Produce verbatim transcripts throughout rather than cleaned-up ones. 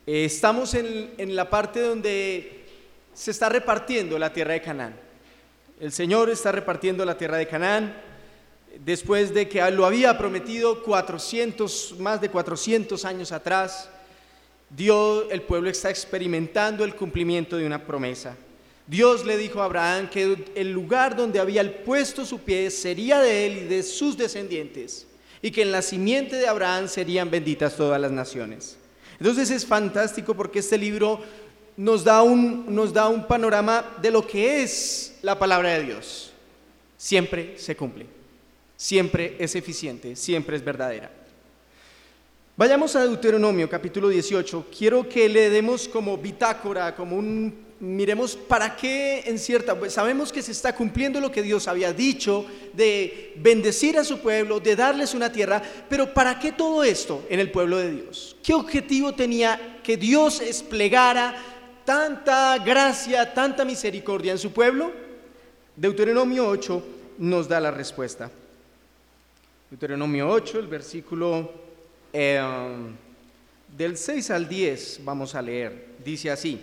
Eh, estamos en, en la parte donde se está repartiendo la tierra de Canaán. El Señor está repartiendo la tierra de Canaán después de que lo había prometido cuatrocientos, más de cuatrocientos años atrás. Dios, el pueblo está experimentando el cumplimiento de una promesa. Dios le dijo a Abraham que el lugar donde había puesto su pie sería de él y de sus descendientes, y que en la simiente de Abraham serían benditas todas las naciones. Entonces es fantástico porque este libro nos da un, nos da un panorama de lo que es la palabra de Dios. Siempre se cumple, siempre es eficiente, siempre es verdadera. Vayamos a Deuteronomio capítulo dieciocho. Quiero que le demos como bitácora, como un, miremos para qué en cierta, pues sabemos que se está cumpliendo lo que Dios había dicho, de bendecir a su pueblo, de darles una tierra, pero ¿para qué todo esto en el pueblo de Dios? ¿Qué objetivo tenía que Dios desplegara tanta gracia, tanta misericordia en su pueblo? Deuteronomio ocho nos da la respuesta. Deuteronomio ocho, el versículo Eh, del seis al diez vamos a leer, dice así: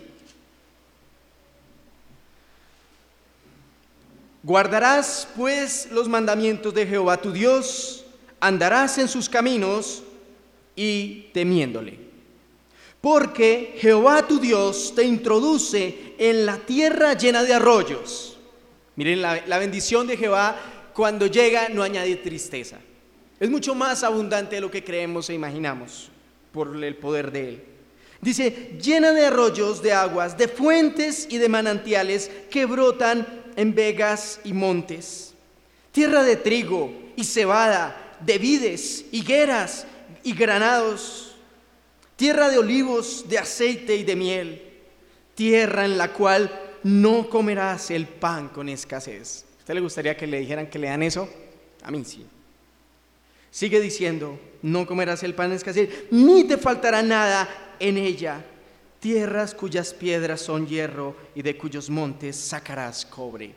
guardarás pues los mandamientos de Jehová tu Dios, andarás en sus caminos y temiéndole, porque Jehová tu Dios te introduce en la tierra llena de arroyos. Miren, la, la bendición de Jehová cuando llega no añade tristeza. Es mucho más abundante de lo que creemos e imaginamos por el poder de Él. Dice, llena de arroyos, de aguas, de fuentes y de manantiales que brotan en vegas y montes. Tierra de trigo y cebada, de vides, higueras y granados. Tierra de olivos, de aceite y de miel. Tierra en la cual no comerás el pan con escasez. ¿A usted le gustaría que le dijeran que le dan eso? A mí sí. Sigue diciendo, no comerás el pan en escasez, ni te faltará nada en ella. Tierras cuyas piedras son hierro y de cuyos montes sacarás cobre.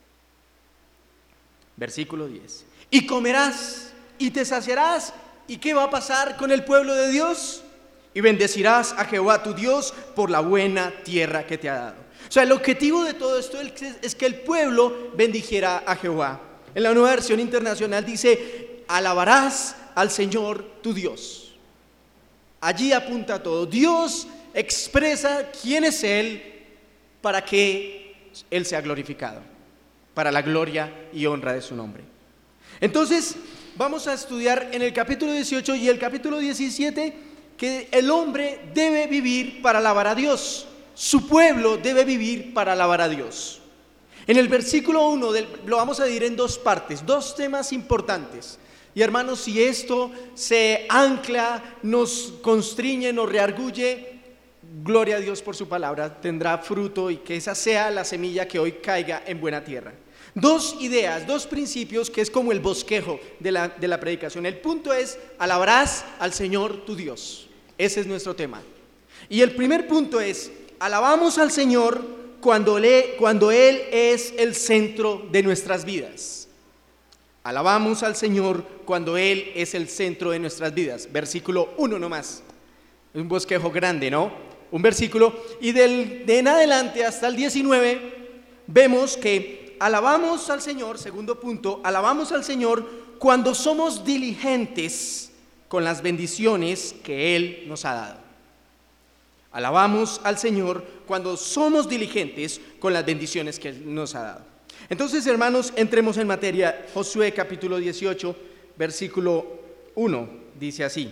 Versículo diez. Y comerás y te saciarás. ¿Y qué va a pasar con el pueblo de Dios? Y bendecirás a Jehová tu Dios por la buena tierra que te ha dado. O sea, el objetivo de todo esto es que el pueblo bendijera a Jehová. En la Nueva Versión Internacional dice, alabarás al Señor tu Dios. Allí apunta todo. Dios expresa quién es Él para que Él sea glorificado, para la gloria y honra de su nombre. Entonces, vamos a estudiar en el capítulo dieciocho y el capítulo diecisiete que el hombre debe vivir para alabar a Dios. Su pueblo debe vivir para alabar a Dios. En el versículo uno del, lo vamos a dividir en dos partes, dos temas importantes. Y hermanos, si esto se ancla, nos constriñe, nos reargulle, gloria a Dios por su palabra, tendrá fruto y que esa sea la semilla que hoy caiga en buena tierra. Dos ideas, dos principios que es como el bosquejo de la, de la predicación. El punto es, alabarás al Señor tu Dios. Ese es nuestro tema. Y el primer punto es, alabamos al Señor cuando, le, cuando Él es el centro de nuestras vidas. Alabamos al Señor cuando Él es el centro de nuestras vidas. Versículo uno nomás. Es un bosquejo grande, ¿no? Un versículo. Y del, de en adelante hasta el diecinueve vemos que alabamos al Señor, segundo punto, alabamos al Señor cuando somos diligentes con las bendiciones que Él nos ha dado. Alabamos al Señor cuando somos diligentes con las bendiciones que Él nos ha dado. Entonces, hermanos, entremos en materia. Josué capítulo dieciocho, versículo uno, dice así.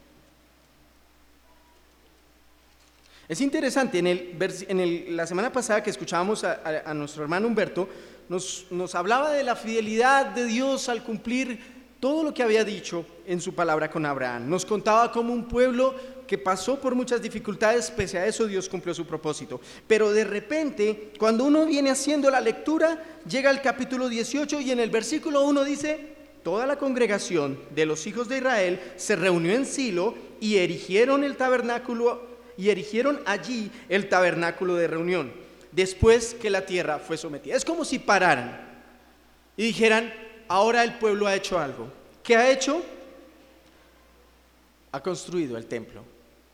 Es interesante, en, el, en el, la semana pasada que escuchábamos a, a, a nuestro hermano Humberto, nos, nos hablaba de la fidelidad de Dios al cumplir todo lo que había dicho en su palabra con Abraham. Nos contaba cómo un pueblo que pasó por muchas dificultades, pese a eso Dios cumplió su propósito. Pero de repente, cuando uno viene haciendo la lectura, llega al capítulo dieciocho y en el versículo uno dice, toda la congregación de los hijos de Israel se reunió en Silo y erigieron el tabernáculo, y erigieron allí el tabernáculo de reunión, después que la tierra fue sometida. Es como si pararan y dijeran, ahora el pueblo ha hecho algo. ¿Qué ha hecho? Ha construido el templo.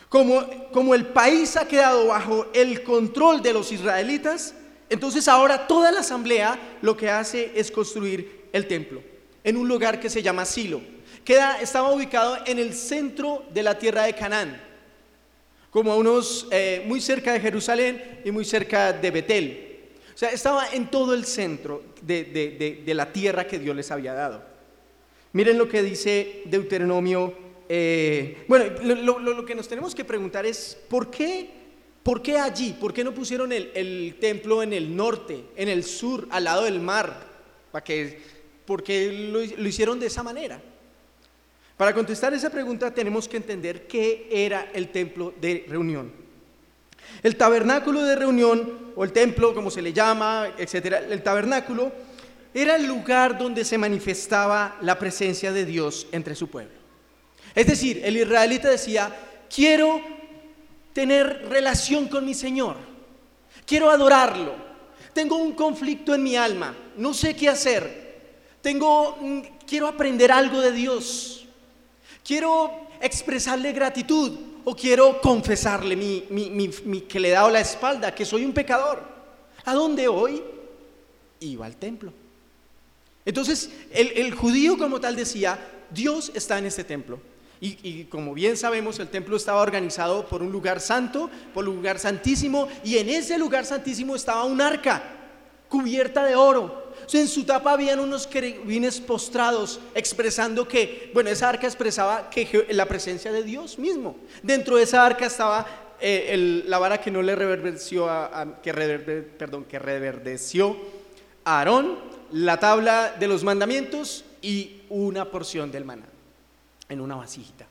Como, como el país ha quedado bajo el control de los israelitas, entonces ahora toda la asamblea lo que hace es construir el templo en un lugar que se llama Silo. Queda, estaba ubicado en el centro de la tierra de Canaán, como a unos, eh, muy cerca de Jerusalén y muy cerca de Betel. O sea, estaba en todo el centro de, de, de, de la tierra que Dios les había dado. Miren lo que dice Deuteronomio. Eh, bueno, lo, lo, lo que nos tenemos que preguntar es, ¿por qué, por qué allí? ¿Por qué no pusieron el, el templo en el norte, en el sur, al lado del mar? ¿Para qué? ¿Por qué lo, lo hicieron de esa manera? Para contestar esa pregunta tenemos que entender qué era el templo de reunión. El tabernáculo de reunión, o el templo, como se le llama, etcétera, el tabernáculo era el lugar donde se manifestaba la presencia de Dios entre su pueblo. Es decir, el israelita decía, quiero tener relación con mi Señor, quiero adorarlo, tengo un conflicto en mi alma, no sé qué hacer, tengo, quiero aprender algo de Dios, quiero expresarle gratitud o quiero confesarle mi, mi, mi, mi, que le he dado la espalda, que soy un pecador. ¿A dónde voy? Iba al templo. Entonces el, el judío como tal decía, Dios está en este templo. Y, y como bien sabemos, el templo estaba organizado por un lugar santo, por un lugar santísimo, y en ese lugar santísimo estaba un arca cubierta de oro. O sea, en su tapa habían unos querubines postrados, expresando que, bueno, esa arca expresaba que la presencia de Dios mismo. Dentro de esa arca estaba eh, el, la vara que no le reverdeció a, a, que, reverder, perdón, que reverdeció a Aarón, la tabla de los mandamientos y una porción del maná en una vasijita.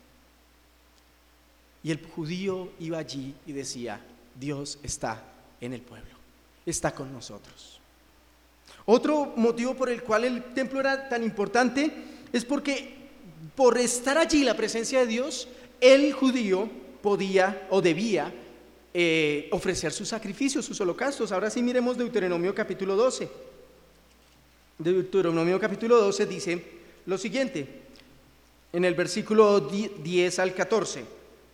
Y el judío iba allí y decía, Dios está en el pueblo, está con nosotros. Otro motivo por el cual el templo era tan importante es porque por estar allí la presencia de Dios, el judío podía o debía eh, ofrecer sus sacrificios, sus holocaustos. Ahora sí miremos Deuteronomio capítulo doce. Deuteronomio capítulo doce dice lo siguiente, en el versículo diez al catorce.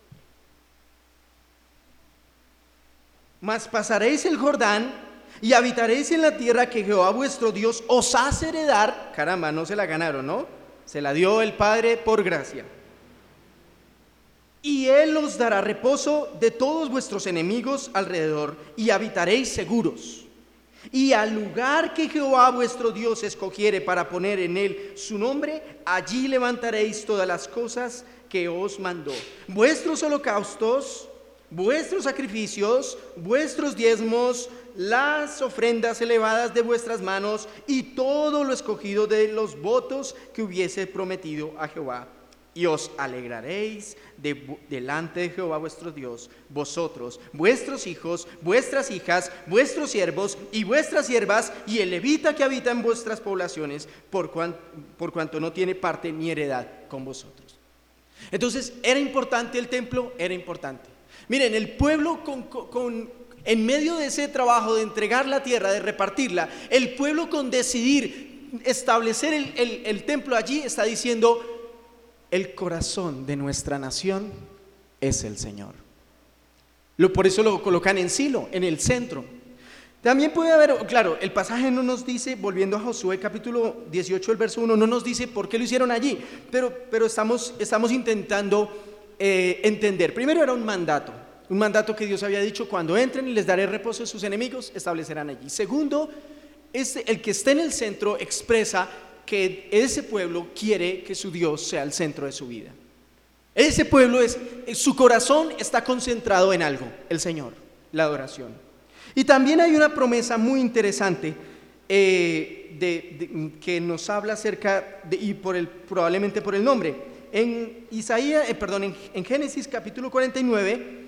Mas pasaréis el Jordán y habitaréis en la tierra que Jehová vuestro Dios os hace heredar. Caramba, no se la ganaron, ¿no? Se la dio el Padre por gracia. Y Él os dará reposo de todos vuestros enemigos alrededor y habitaréis seguros. Y al lugar que Jehová vuestro Dios escogiere para poner en él su nombre, allí levantaréis todas las cosas que os mandó. Vuestros holocaustos, vuestros sacrificios, vuestros diezmos, las ofrendas elevadas de vuestras manos y todo lo escogido de los votos que hubiese prometido a Jehová. Y os alegraréis de, delante de Jehová vuestro Dios, vosotros, vuestros hijos, vuestras hijas, vuestros siervos y vuestras siervas, y el levita que habita en vuestras poblaciones, por, cuan, por cuanto no tiene parte ni heredad con vosotros. Entonces, ¿era importante el templo? Era importante. Miren, el pueblo con, con, con, en medio de ese trabajo de entregar la tierra, de repartirla, el pueblo con decidir establecer el, el, el templo allí está diciendo, el corazón de nuestra nación es el Señor. Lo, por eso lo colocan en Silo, en el centro. También puede haber, claro, el pasaje no nos dice, volviendo a Josué capítulo dieciocho, el verso uno, no nos dice por qué lo hicieron allí, pero, pero estamos, estamos intentando eh, entender. Primero era un mandato, un mandato que Dios había dicho, cuando entren y les daré reposo a sus enemigos, establecerán allí. Segundo, este, el que esté en el centro expresa que ese pueblo quiere que su Dios sea el centro de su vida. Ese pueblo es, su corazón está concentrado en algo, el Señor, la adoración. Y también hay una promesa muy interesante eh, de, de, que nos habla acerca de, y por el, probablemente por el nombre. En Isaías, eh, perdón, en, en Génesis capítulo cuarenta y nueve,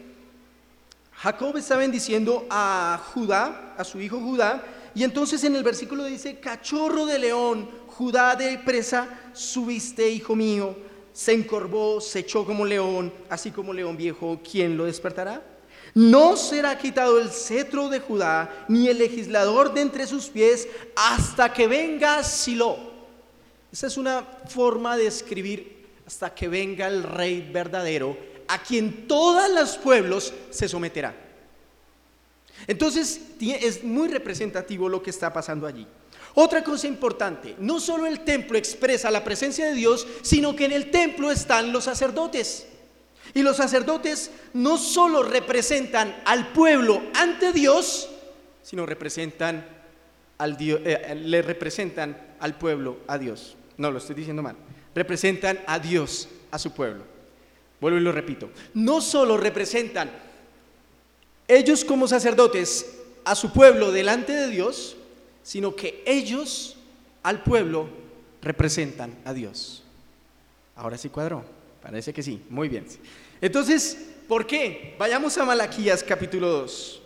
Jacob está bendiciendo a Judá, a su hijo Judá, y entonces en el versículo dice, cachorro de león, Judá de presa, subiste, hijo mío, se encorvó, se echó como león, así como león viejo, ¿quién lo despertará? No será quitado el cetro de Judá, ni el legislador de entre sus pies, hasta que venga Silo. Esa es una forma de escribir hasta que venga el rey verdadero a quien todos los pueblos se someterán. Entonces es muy representativo lo que está pasando allí. Otra cosa importante, no solo el templo expresa la presencia de Dios, sino que en el templo están los sacerdotes. Y los sacerdotes no solo representan al pueblo ante Dios, sino representan al Dios, eh, le representan al pueblo a Dios. No, lo estoy diciendo mal. Representan a Dios a su pueblo. Vuelvo y lo repito. No solo representan ellos como sacerdotes a su pueblo delante de Dios, sino que ellos al pueblo representan a Dios. Ahora sí cuadró, parece que sí, muy bien. Entonces, ¿por qué? Vayamos a Malaquías capítulo dos.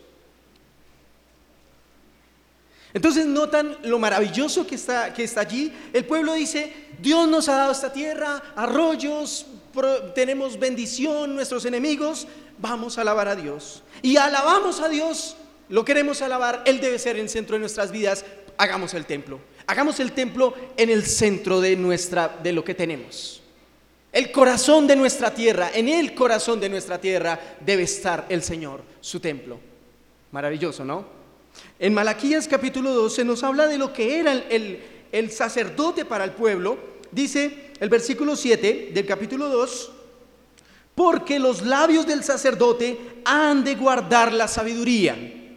Entonces notan lo maravilloso que está, que está allí. El pueblo dice, Dios nos ha dado esta tierra, arroyos, pro, tenemos bendición, nuestros enemigos, vamos a alabar a Dios. Y alabamos a Dios, lo queremos alabar, Él debe ser el centro de nuestras vidas, hagamos el templo. Hagamos el templo en el centro de, nuestra, de lo que tenemos. El corazón de nuestra tierra, en el corazón de nuestra tierra debe estar el Señor, su templo. Maravilloso, ¿no? En Malaquías capítulo dos se nos habla de lo que era el, el, el sacerdote para el pueblo. Dice el versículo siete del capítulo dos, porque los labios del sacerdote han de guardar la sabiduría,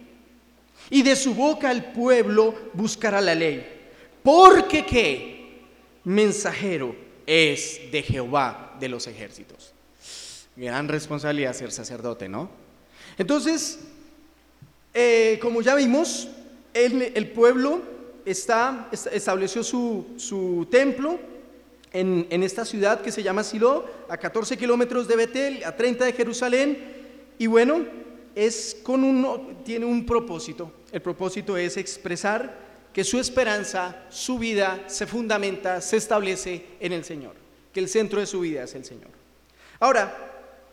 y de su boca el pueblo buscará la ley. Porque ¿qué? Mensajero es de Jehová de los ejércitos. Gran responsabilidad ser sacerdote, ¿no? Entonces, Eh, como ya vimos, el, el pueblo está, estableció su, su templo en, en esta ciudad que se llama Silo, a catorce kilómetros de Betel, a treinta de Jerusalén, y bueno, es con un, tiene un propósito. El propósito es expresar que su esperanza, su vida se fundamenta, se establece en el Señor, que el centro de su vida es el Señor. Ahora,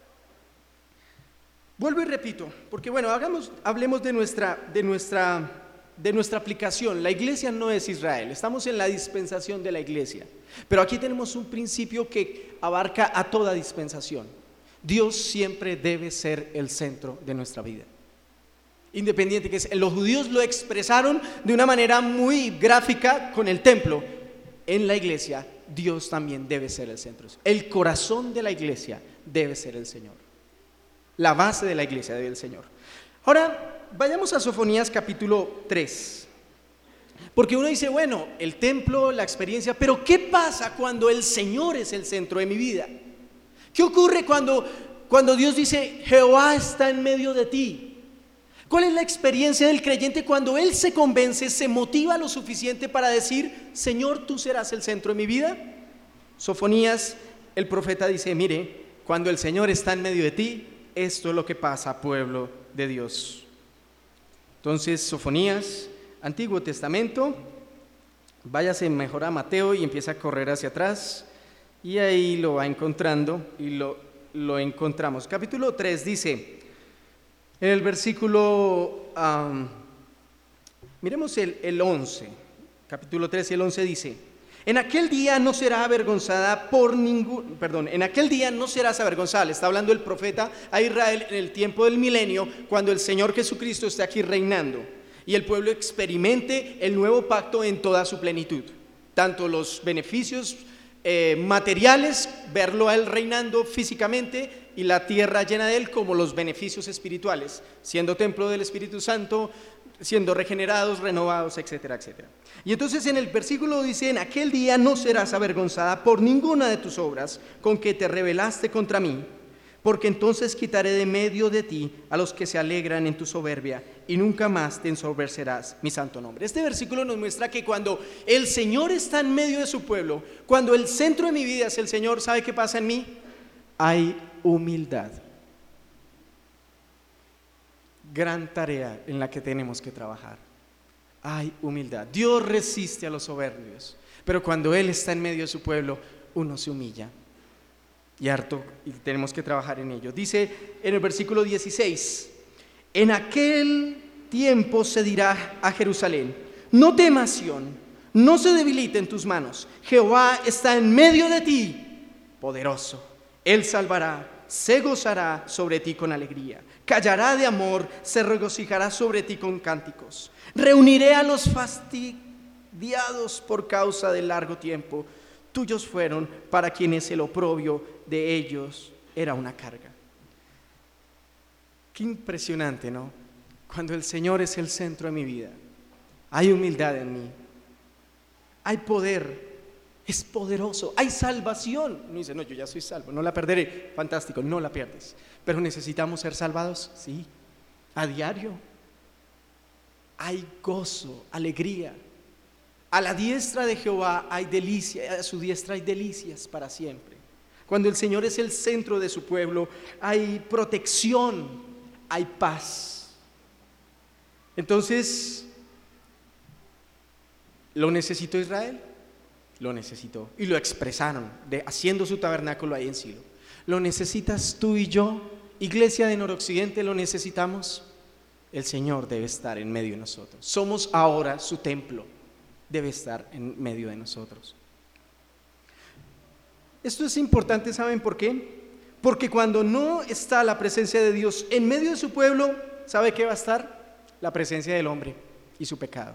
vuelvo y repito, porque bueno, hagamos, hablemos de nuestra, de, nuestra, de nuestra aplicación. La iglesia no es Israel, estamos en la dispensación de la iglesia, pero aquí tenemos un principio que abarca a toda dispensación. Dios siempre debe ser el centro de nuestra vida, independiente que es. Los judíos lo expresaron de una manera muy gráfica con el templo. En la iglesia, Dios también debe ser el centro. El corazón de la iglesia debe ser el Señor. La base de la iglesia del Señor. Ahora, vayamos a Sofonías capítulo tres. Porque uno dice, bueno, el templo, la experiencia, pero ¿qué pasa cuando el Señor es el centro de mi vida? ¿Qué ocurre cuando, cuando Dios dice, Jehová está en medio de ti? ¿Cuál es la experiencia del creyente cuando él se convence, se motiva lo suficiente para decir, Señor, tú serás el centro de mi vida? Sofonías, el profeta dice, mire, cuando el Señor está en medio de ti, esto es lo que pasa, pueblo de Dios. Entonces, Sofonías, Antiguo Testamento, váyase mejor a Mateo y empieza a correr hacia atrás, y ahí lo va encontrando, y lo, lo encontramos. Capítulo tres dice, en el versículo, um, miremos el, el once, capítulo tres y el once dice, en aquel día no será avergonzada por ningún, perdón, en aquel día no serás avergonzada. Le está hablando el profeta a Israel en el tiempo del milenio, cuando el Señor Jesucristo esté aquí reinando y el pueblo experimente el nuevo pacto en toda su plenitud. Tanto los beneficios eh, materiales, verlo a él reinando físicamente y la tierra llena de él, como los beneficios espirituales, siendo templo del Espíritu Santo, siendo regenerados, renovados, etcétera, etcétera. Y entonces en el versículo dice, en aquel día no serás avergonzada por ninguna de tus obras con que te rebelaste contra mí, porque entonces quitaré de medio de ti a los que se alegran en tu soberbia, y nunca más te ensoberbecerás mi santo nombre. Este versículo nos muestra que cuando el Señor está en medio de su pueblo, cuando el centro de mi vida es el Señor, ¿sabe qué pasa en mí? Hay humildad. Gran tarea en la que tenemos que trabajar. Hay humildad. Dios resiste a los soberbios, pero cuando Él está en medio de su pueblo, uno se humilla. Y harto, y tenemos que trabajar en ello. Dice en el versículo dieciséis, en aquel tiempo se dirá a Jerusalén, no temas, Sión, no se debilite en tus manos. Jehová está en medio de ti, poderoso. Él salvará se gozará sobre ti con alegría, callará de amor, se regocijará sobre ti con cánticos. Reuniré a los fastidiados por causa del largo tiempo, tuyos fueron para quienes el oprobio de ellos era una carga. Qué impresionante, ¿no? Cuando el Señor es el centro de mi vida, hay humildad en mí, hay poder, es poderoso, hay salvación. Uno dice, no, yo ya soy salvo, no la perderé. Fantástico, no la pierdes. Pero necesitamos ser salvados, sí, a diario. Hay gozo, alegría. A la diestra de Jehová hay delicia, a su diestra hay delicias para siempre. Cuando el Señor es el centro de su pueblo, hay protección, hay paz. Entonces, ¿lo necesitó Israel? Lo necesitó y lo expresaron, de, haciendo su tabernáculo ahí en Silo. ¿Lo necesitas tú y yo? Iglesia de Noroccidente, ¿lo necesitamos? El Señor debe estar en medio de nosotros. Somos ahora su templo, debe estar en medio de nosotros. Esto es importante, ¿saben por qué? Porque cuando no está la presencia de Dios en medio de su pueblo, ¿sabe qué va a estar? La presencia del hombre y su pecado.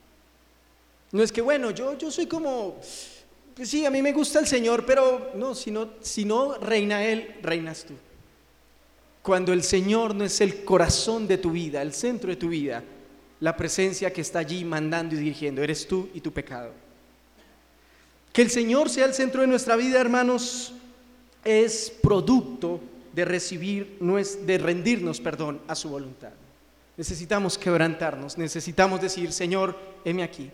No es que, bueno, yo, yo soy como, pues sí, a mí me gusta el Señor, pero no, si no, si no reina Él, reinas tú. Cuando el Señor no es el corazón de tu vida, el centro de tu vida, la presencia que está allí mandando y dirigiendo, eres tú y tu pecado. Que el Señor sea el centro de nuestra vida, hermanos, es producto de recibir, de rendirnos, perdón, a su voluntad. Necesitamos quebrantarnos, necesitamos decir, Señor, heme aquí.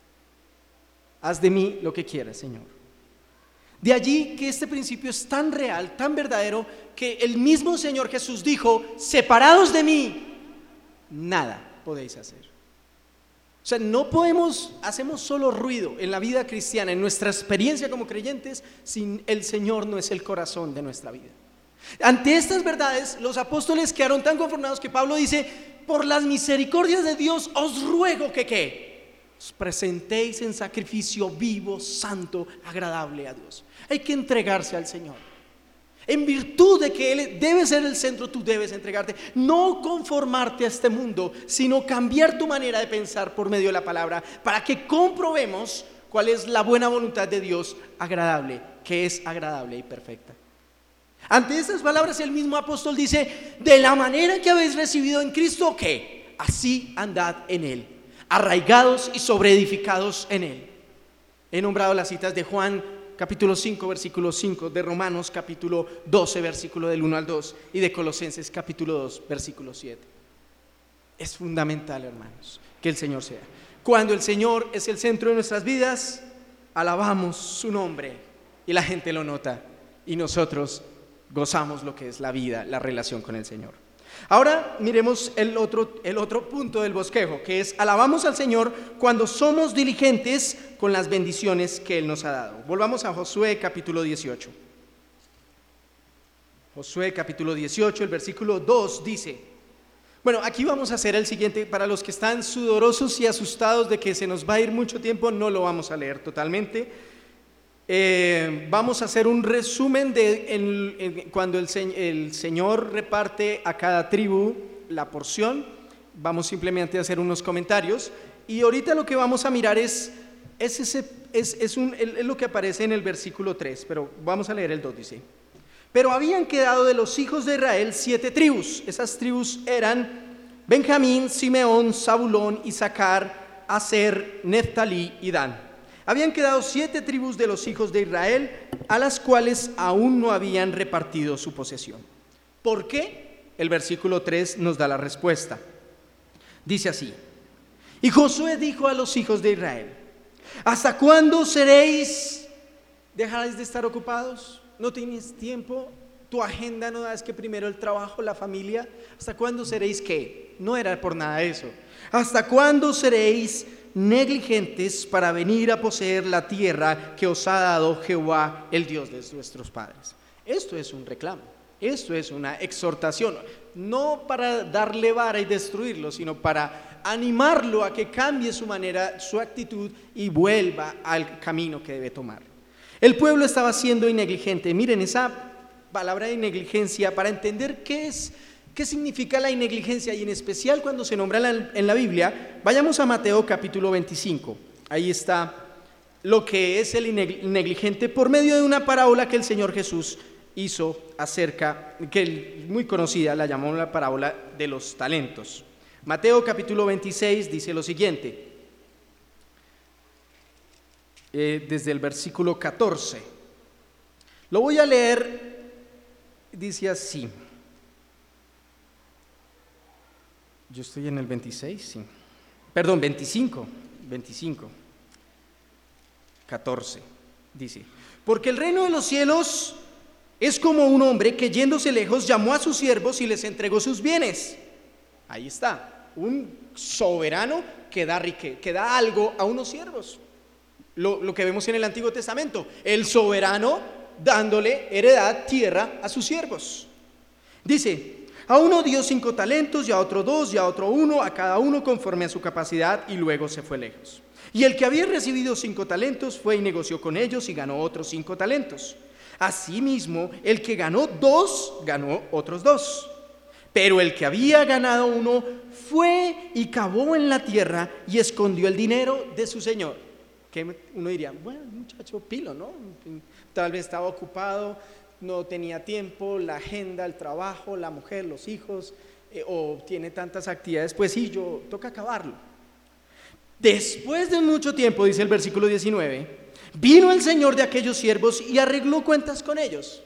Haz de mí lo que quieras, Señor. De allí que este principio es tan real, tan verdadero, que el mismo Señor Jesús dijo, separados de mí, nada podéis hacer. O sea, no podemos, hacemos solo ruido en la vida cristiana, en nuestra experiencia como creyentes, si el Señor no es el corazón de nuestra vida. Ante estas verdades, los apóstoles quedaron tan conformados que Pablo dice, por las misericordias de Dios os ruego que ¿qué? Os presentéis en sacrificio vivo, santo, agradable a Dios. Hay que entregarse al Señor. En virtud de que Él debe ser el centro, tú debes entregarte. No conformarte a este mundo, sino cambiar tu manera de pensar por medio de la palabra, para que comprobemos cuál es la buena voluntad de Dios agradable, que es agradable y perfecta. Ante estas palabras el mismo apóstol dice, de la manera que habéis recibido en Cristo, ¿qué? Así andad en Él, arraigados y sobreedificados en Él. He nombrado las citas de Juan capítulo cinco, versículo cinco, de Romanos capítulo doce, versículo del uno al dos, y de Colosenses capítulo dos, versículo siete. Es fundamental, hermanos, que el Señor sea. Cuando el Señor es el centro de nuestras vidas, alabamos su nombre y la gente lo nota, y nosotros gozamos lo que es la vida, la relación con el Señor. Ahora miremos el otro, el otro punto del bosquejo, que es alabamos al Señor cuando somos diligentes con las bendiciones que Él nos ha dado. Volvamos a Josué capítulo dieciocho. Josué capítulo dieciocho, el versículo dos dice, bueno, aquí vamos a hacer el siguiente, para los que están sudorosos y asustados de que se nos va a ir mucho tiempo, no lo vamos a leer totalmente. Eh, vamos a hacer un resumen de en, en, cuando el, el Señor reparte a cada tribu la porción. Vamos simplemente a hacer unos comentarios y ahorita lo que vamos a mirar es, es, ese, es, es, un, es lo que aparece en el versículo tres, pero vamos a leer el dos, dice, pero habían quedado de los hijos de Israel siete tribus. Esas tribus eran Benjamín, Simeón, Zabulón, Isaacar, Aser, Neftalí y Dan. Habían quedado siete tribus de los hijos de Israel, a las cuales aún no habían repartido su posesión. ¿Por qué? El versículo tres nos da la respuesta. Dice así, y Josué dijo a los hijos de Israel, ¿hasta cuándo seréis, dejaréis de estar ocupados? ¿No tienes tiempo? ¿Tu agenda no da? Es que primero el trabajo, la familia. ¿Hasta cuándo seréis qué? No era por nada eso. ¿Hasta cuándo seréis negligentes para venir a poseer la tierra que os ha dado Jehová, el Dios de nuestros padres? Esto es un reclamo, esto es una exhortación, no para darle vara y destruirlo, sino para animarlo a que cambie su manera, su actitud y vuelva al camino que debe tomar. El pueblo estaba siendo negligente. Miren, esa palabra de negligencia para entender qué es, qué significa la negligencia y en especial cuando se nombra en la, en la Biblia. Vayamos a Mateo capítulo veinticinco. Ahí está lo que es el negligente por medio de una parábola que el Señor Jesús hizo acerca, que muy conocida, la llamó la parábola de los talentos. Mateo capítulo veintiséis dice lo siguiente, eh, desde el versículo catorce. Lo voy a leer, dice así. Yo estoy en el veintiséis, sí. Perdón, veinticinco, veinticinco, catorce, dice, porque el reino de los cielos es como un hombre que yéndose lejos llamó a sus siervos y les entregó sus bienes. Ahí está, un soberano que da rique, que da algo a unos siervos. Lo, lo que vemos en el Antiguo Testamento, el soberano dándole heredad, tierra a sus siervos. Dice, a uno dio cinco talentos, y a otro dos, y a otro uno, a cada uno conforme a su capacidad, y luego se fue lejos. Y el que había recibido cinco talentos fue y negoció con ellos y ganó otros cinco talentos. Asimismo, el que ganó dos, ganó otros dos. Pero el que había ganado uno fue y cavó en la tierra y escondió el dinero de su señor. Que uno diría, bueno, muchacho pilo, ¿no? Tal vez estaba ocupado, no tenía tiempo, la agenda, el trabajo, la mujer, los hijos, eh, o tiene tantas actividades, pues sí, yo toca acabarlo. Después de mucho tiempo, dice el versículo diecinueve, vino el señor de aquellos siervos y arregló cuentas con ellos.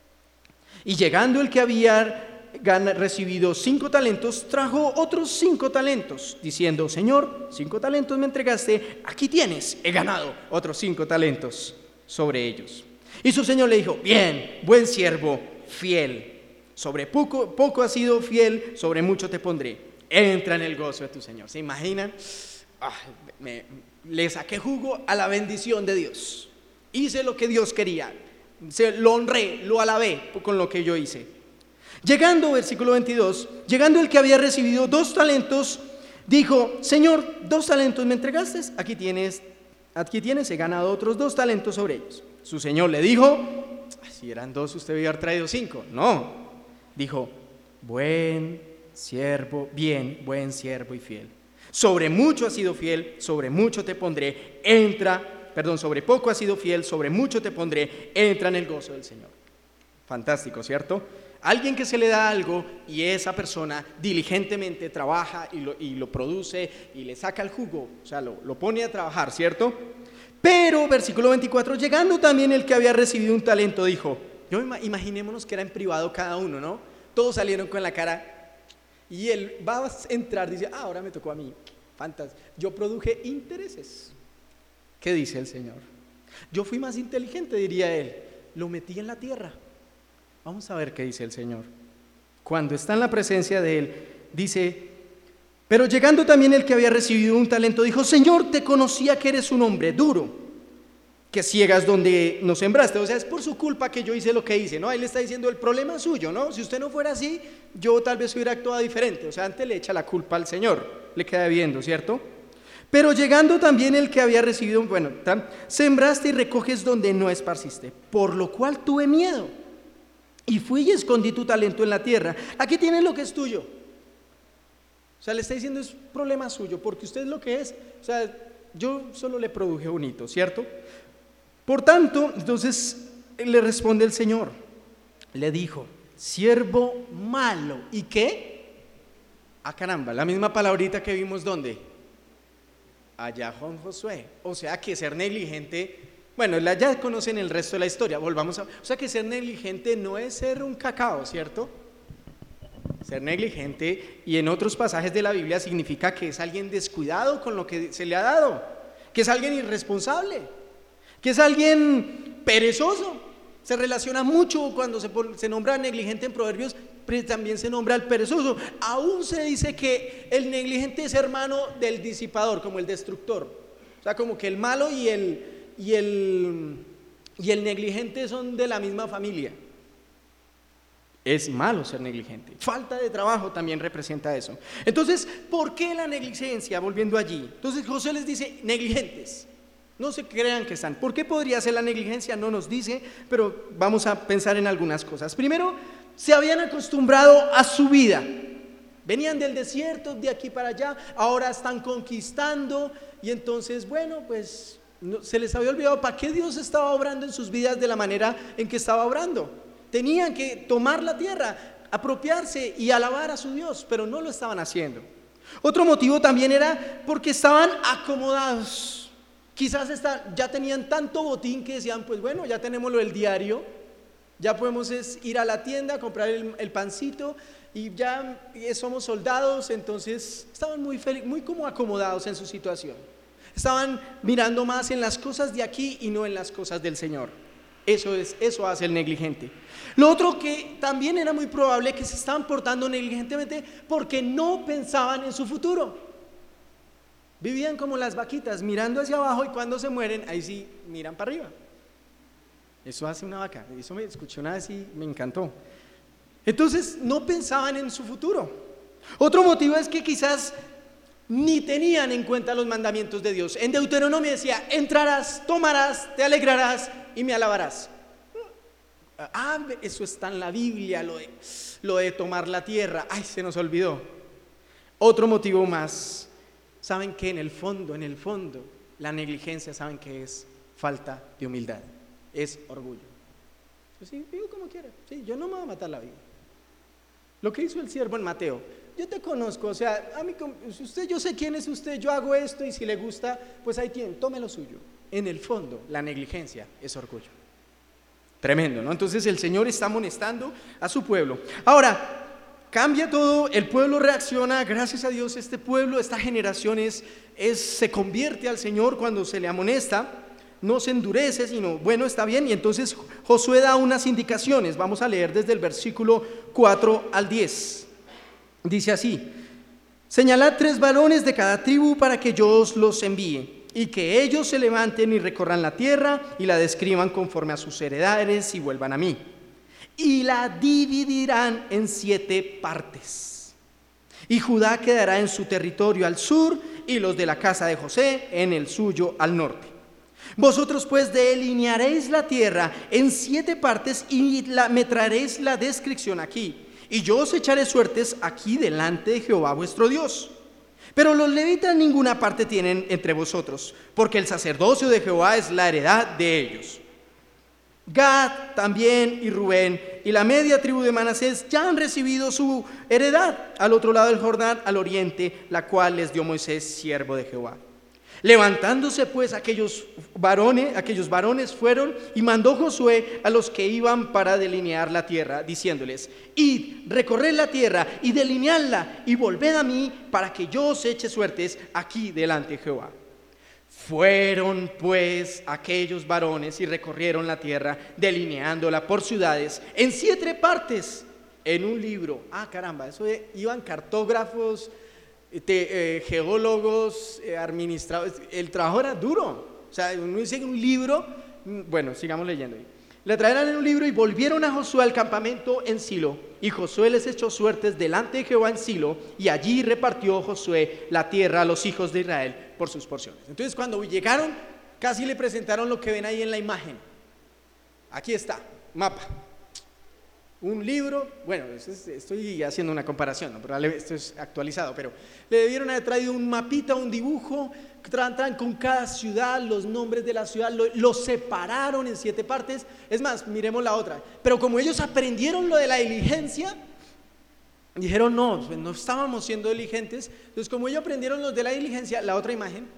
Y llegando el que había recibido cinco talentos, trajo otros cinco talentos, diciendo, Señor, cinco talentos me entregaste, aquí tienes, he ganado otros cinco talentos sobre ellos. Y su señor le dijo, bien, buen siervo, fiel, sobre poco, poco has sido fiel, sobre mucho te pondré, entra en el gozo de tu señor. ¿Se imaginan? Ah, me, le saqué jugo a la bendición de Dios, hice lo que Dios quería, se, lo honré, lo alabé con lo que yo hice. Llegando, versículo veintidós, llegando el que había recibido dos talentos, dijo, Señor, dos talentos me entregaste, aquí tienes, aquí tienes, he ganado otros dos talentos sobre ellos. Su señor le dijo, si eran dos, usted debía haber traído cinco. No, dijo, buen siervo, bien, buen siervo y fiel. Sobre mucho has sido fiel, sobre mucho te pondré, entra, perdón, sobre poco has sido fiel, sobre mucho te pondré, entra en el gozo del Señor. Fantástico, ¿cierto? Alguien que se le da algo y esa persona diligentemente trabaja y lo, y lo produce y le saca el jugo, o sea, lo, lo pone a trabajar, ¿cierto? Pero, versículo veinticuatro, llegando también el que había recibido un talento, dijo, yo imaginémonos que era en privado cada uno, ¿no? Todos salieron con la cara y él va a entrar, dice, ah, ahora me tocó a mí, fantástico, yo produje intereses. ¿Qué dice el Señor? Yo fui más inteligente, diría él, lo metí en la tierra. Vamos a ver qué dice el Señor. Cuando está en la presencia de él, dice, pero llegando también el que había recibido un talento, dijo, Señor, te conocía que eres un hombre duro, que ciegas donde no sembraste. O sea, es por su culpa que yo hice lo que hice, ¿no? Ahí le está diciendo, el problema es suyo, ¿no? Si usted no fuera así, yo tal vez hubiera actuado diferente. O sea, antes le echa la culpa al Señor, le queda viendo, ¿cierto? Pero llegando también el que había recibido, bueno, sembraste y recoges donde no esparciste, por lo cual tuve miedo. Y fui y escondí tu talento en la tierra. Aquí tienes lo que es tuyo. O sea, le está diciendo es problema suyo, porque usted es lo que es. O sea, yo solo le produje un hito, ¿cierto? Por tanto, entonces le responde el Señor. Le dijo, siervo malo. ¿Y qué? Ah, caramba, la misma palabrita que vimos, ¿dónde? Allá con Josué. O sea, que ser negligente... Bueno, ya conocen el resto de la historia, volvamos a... O sea que ser negligente no es ser un cacao, ¿cierto? Ser negligente, y en otros pasajes de la Biblia significa que es alguien descuidado con lo que se le ha dado, que es alguien irresponsable, que es alguien perezoso. Se relaciona mucho cuando se, se nombra negligente en Proverbios, pero también se nombra al perezoso. Aún se dice que el negligente es hermano del disipador, como el destructor. O sea, como que el malo y el... Y el, y el negligente son de la misma familia. Es malo ser negligente. Falta de trabajo también representa eso. Entonces, ¿por qué la negligencia? Volviendo allí. Entonces José les dice, negligentes. No se crean que están. ¿Por qué podría ser la negligencia? No nos dice, pero vamos a pensar en algunas cosas. Primero, se habían acostumbrado a su vida. Venían del desierto, de aquí para allá, ahora están conquistando y entonces, bueno, pues no, se les había olvidado para qué Dios estaba obrando en sus vidas de la manera en que estaba obrando. Tenían que tomar la tierra, apropiarse y alabar a su Dios, pero no lo estaban haciendo. Otro motivo también era porque estaban acomodados. Quizás está, ya tenían tanto botín que decían, pues bueno, ya tenemos lo del diario, ya podemos es ir a la tienda, comprar el, el pancito y ya somos soldados. Entonces estaban muy, fel- muy como acomodados en su situación. Estaban mirando más en las cosas de aquí y no en las cosas del Señor. Eso es, eso hace el negligente. Lo otro que también era muy probable que se estaban portando negligentemente porque no pensaban en su futuro. Vivían como las vaquitas, mirando hacia abajo, y cuando se mueren, ahí sí miran para arriba. Eso hace una vaca. Eso me escuché una vez y me encantó. Entonces no pensaban en su futuro. Otro motivo es que quizás ni tenían en cuenta los mandamientos de Dios. En Deuteronomio decía, entrarás, tomarás, te alegrarás y me alabarás. Ah, eso está en la Biblia, lo de, lo de tomar la tierra. Ay, se nos olvidó. Otro motivo más. Saben que en el fondo, en el fondo, la negligencia, saben que es falta de humildad, es orgullo. Pues sí, digo como quiera, sí, yo no me voy a matar la vida. Lo que hizo el siervo en Mateo, yo te conozco, o sea, a mí, usted, yo sé quién es usted, yo hago esto y si le gusta, pues ahí tiene, tome lo suyo. En el fondo, la negligencia es orgullo. Tremendo, ¿no? Entonces el Señor está amonestando a su pueblo. Ahora, cambia todo, el pueblo reacciona, gracias a Dios este pueblo, esta generación es, es, se convierte al Señor cuando se le amonesta, no se endurece, sino bueno, está bien. Y entonces Josué da unas indicaciones, vamos a leer desde el versículo cuatro al diez, dice así: señalad tres varones de cada tribu para que yo os los envíe, y que ellos se levanten y recorran la tierra y la describan conforme a sus heredades y vuelvan a mí. Y la dividirán en siete partes. Y Judá quedará en su territorio al sur, y los de la casa de José en el suyo al norte. Vosotros pues delinearéis la tierra en siete partes y la, me traeréis la descripción aquí. Y yo os echaré suertes aquí delante de Jehová vuestro Dios. Pero los levitas ninguna parte tienen entre vosotros, porque el sacerdocio de Jehová es la heredad de ellos. Gad también y Rubén y la media tribu de Manasés ya han recibido su heredad al otro lado del Jordán, al oriente, la cual les dio Moisés, siervo de Jehová. Levantándose pues aquellos varones, aquellos varones fueron y mandó Josué a los que iban para delinear la tierra, diciéndoles: id, recorred la tierra y delineadla, y volved a mí para que yo os eche suertes aquí delante de Jehová. Fueron pues aquellos varones y recorrieron la tierra, delineándola por ciudades en siete partes en un libro. Ah, caramba, eso de, iban cartógrafos, te, eh, geólogos, eh, administradores. El trabajo era duro. O sea, uno dice un libro. Bueno, sigamos leyendo ahí. Le traerán en un libro y volvieron a Josué al campamento en Silo, y Josué les echó suertes delante de Jehová en Silo, y allí repartió Josué la tierra a los hijos de Israel por sus porciones. Entonces cuando llegaron, casi le presentaron lo que ven ahí en la imagen. Aquí está, mapa. Un libro, bueno, estoy haciendo una comparación, ¿no? Pero esto es actualizado, pero le debieron haber traído un mapita, un dibujo, traen, traen con cada ciudad, los nombres de la ciudad, lo, lo separaron en siete partes. Es más, miremos la otra. Pero como ellos aprendieron lo de la diligencia, dijeron, no, no estábamos siendo diligentes. Entonces, como ellos aprendieron lo de la diligencia, la otra imagen,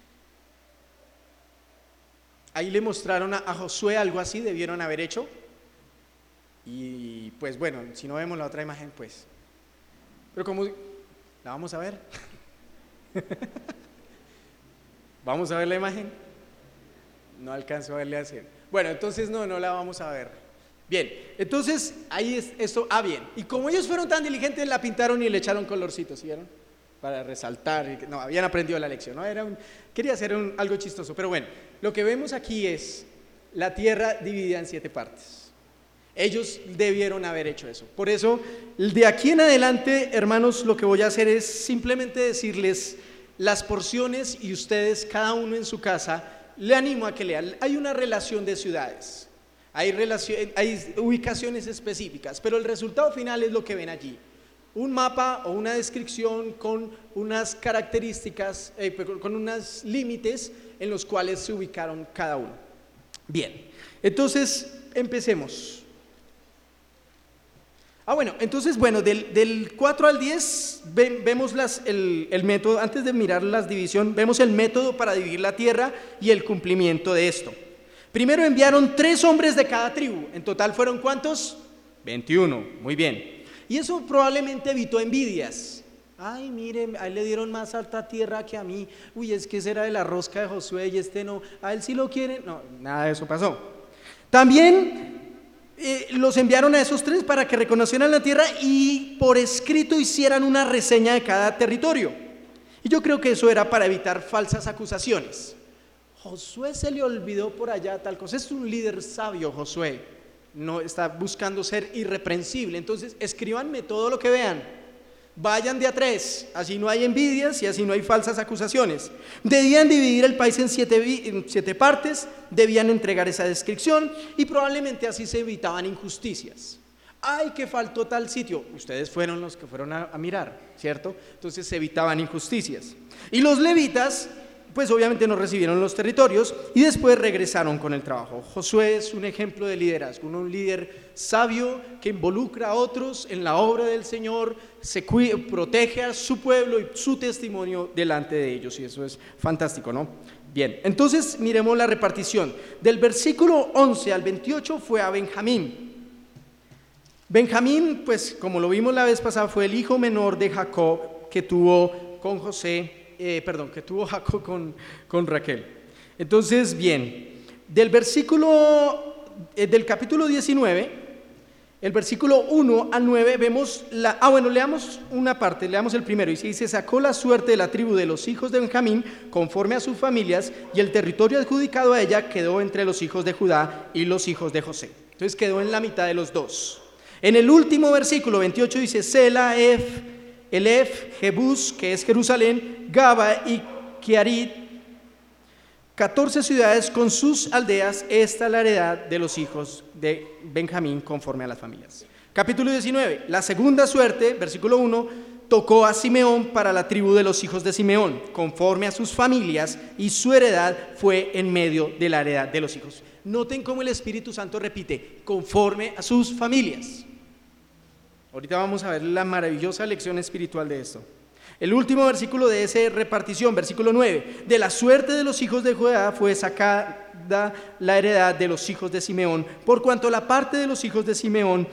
ahí le mostraron a, a Josué algo así, debieron haber hecho. Y pues bueno, si no vemos la otra imagen, pues, pero como, ¿la vamos a ver? ¿Vamos a ver la imagen? No alcanzo a verle así. Bueno, entonces no, no la vamos a ver. Bien, entonces ahí es esto. Ah, bien, y como ellos fueron tan diligentes, la pintaron y le echaron colorcitos, ¿sí vieron? Para resaltar, no, habían aprendido la lección, ¿no? Era un, quería hacer un, algo chistoso, pero bueno, lo que vemos aquí es la tierra dividida en siete partes. Ellos debieron haber hecho eso. Por eso, de aquí en adelante, hermanos, lo que voy a hacer es simplemente decirles las porciones, y ustedes, cada uno en su casa, le animo a que lea. Hay una relación de ciudades, hay, relación, hay ubicaciones específicas, pero el resultado final es lo que ven allí. Un mapa o una descripción con unas características, eh, con unos límites en los cuales se ubicaron cada uno. Bien, entonces empecemos. Ah, bueno, entonces, bueno, del, del cuatro al diez ve, vemos las, el, el método, antes de mirar la división, vemos el método para dividir la tierra y el cumplimiento de esto. Primero enviaron tres hombres de cada tribu, en total fueron ¿cuántos? veintiuno, muy bien. Y eso probablemente evitó envidias. Ay, miren, a él le dieron más alta tierra que a mí. Uy, es que ese era de la rosca de Josué y este no. A él sí lo quieren. No, nada de eso pasó. También eh, los enviaron a esos tres para que reconocieran la tierra y por escrito hicieran una reseña de cada territorio. Y yo creo que eso era para evitar falsas acusaciones. Josué se le olvidó por allá tal cosa. Es un líder sabio, Josué. No está buscando ser irreprensible. Entonces, escríbanme todo lo que vean. Vayan de a tres, así no hay envidias y así no hay falsas acusaciones. Debían dividir el país en siete, en siete partes, debían entregar esa descripción y probablemente así se evitaban injusticias. Ay, que faltó tal sitio. Ustedes fueron los que fueron a, a mirar, ¿cierto? Entonces se evitaban injusticias. Y los levitas, pues obviamente no recibieron los territorios y después regresaron con el trabajo. Josué es un ejemplo de liderazgo, un líder sabio que involucra a otros en la obra del Señor, se cuida, protege a su pueblo y su testimonio delante de ellos, y eso es fantástico, ¿no? Bien, entonces miremos la repartición. Del versículo once al veintiocho fue a Benjamín. Benjamín, pues como lo vimos la vez pasada, fue el hijo menor de Jacob que tuvo con José. Eh, perdón, que tuvo Jacob con, con Raquel. Entonces, bien, del versículo, eh, del capítulo diecinueve, el versículo uno al nueve, vemos la, ah bueno, leamos una parte, leamos el primero, y se dice, sacó la suerte de la tribu de los hijos de Benjamín, conforme a sus familias, y el territorio adjudicado a ella quedó entre los hijos de Judá y los hijos de José. Entonces quedó en la mitad de los dos. En el último versículo, veintiocho, dice, Sela, Ef, Elef, Jebús, que es Jerusalén, Gaba y Kiarit, catorce ciudades con sus aldeas. Esta es la heredad de los hijos de Benjamín conforme a las familias. Capítulo diecinueve, la segunda suerte, versículo uno, tocó a Simeón para la tribu de los hijos de Simeón, conforme a sus familias, y su heredad fue en medio de la heredad de los hijos. Noten cómo el Espíritu Santo repite, conforme a sus familias. Ahorita vamos a ver la maravillosa lección espiritual de esto. El último versículo de esa repartición, versículo nueve. De la suerte de los hijos de Judá fue sacada la heredad de los hijos de Simeón, por cuanto la parte de los hijos de Simeón,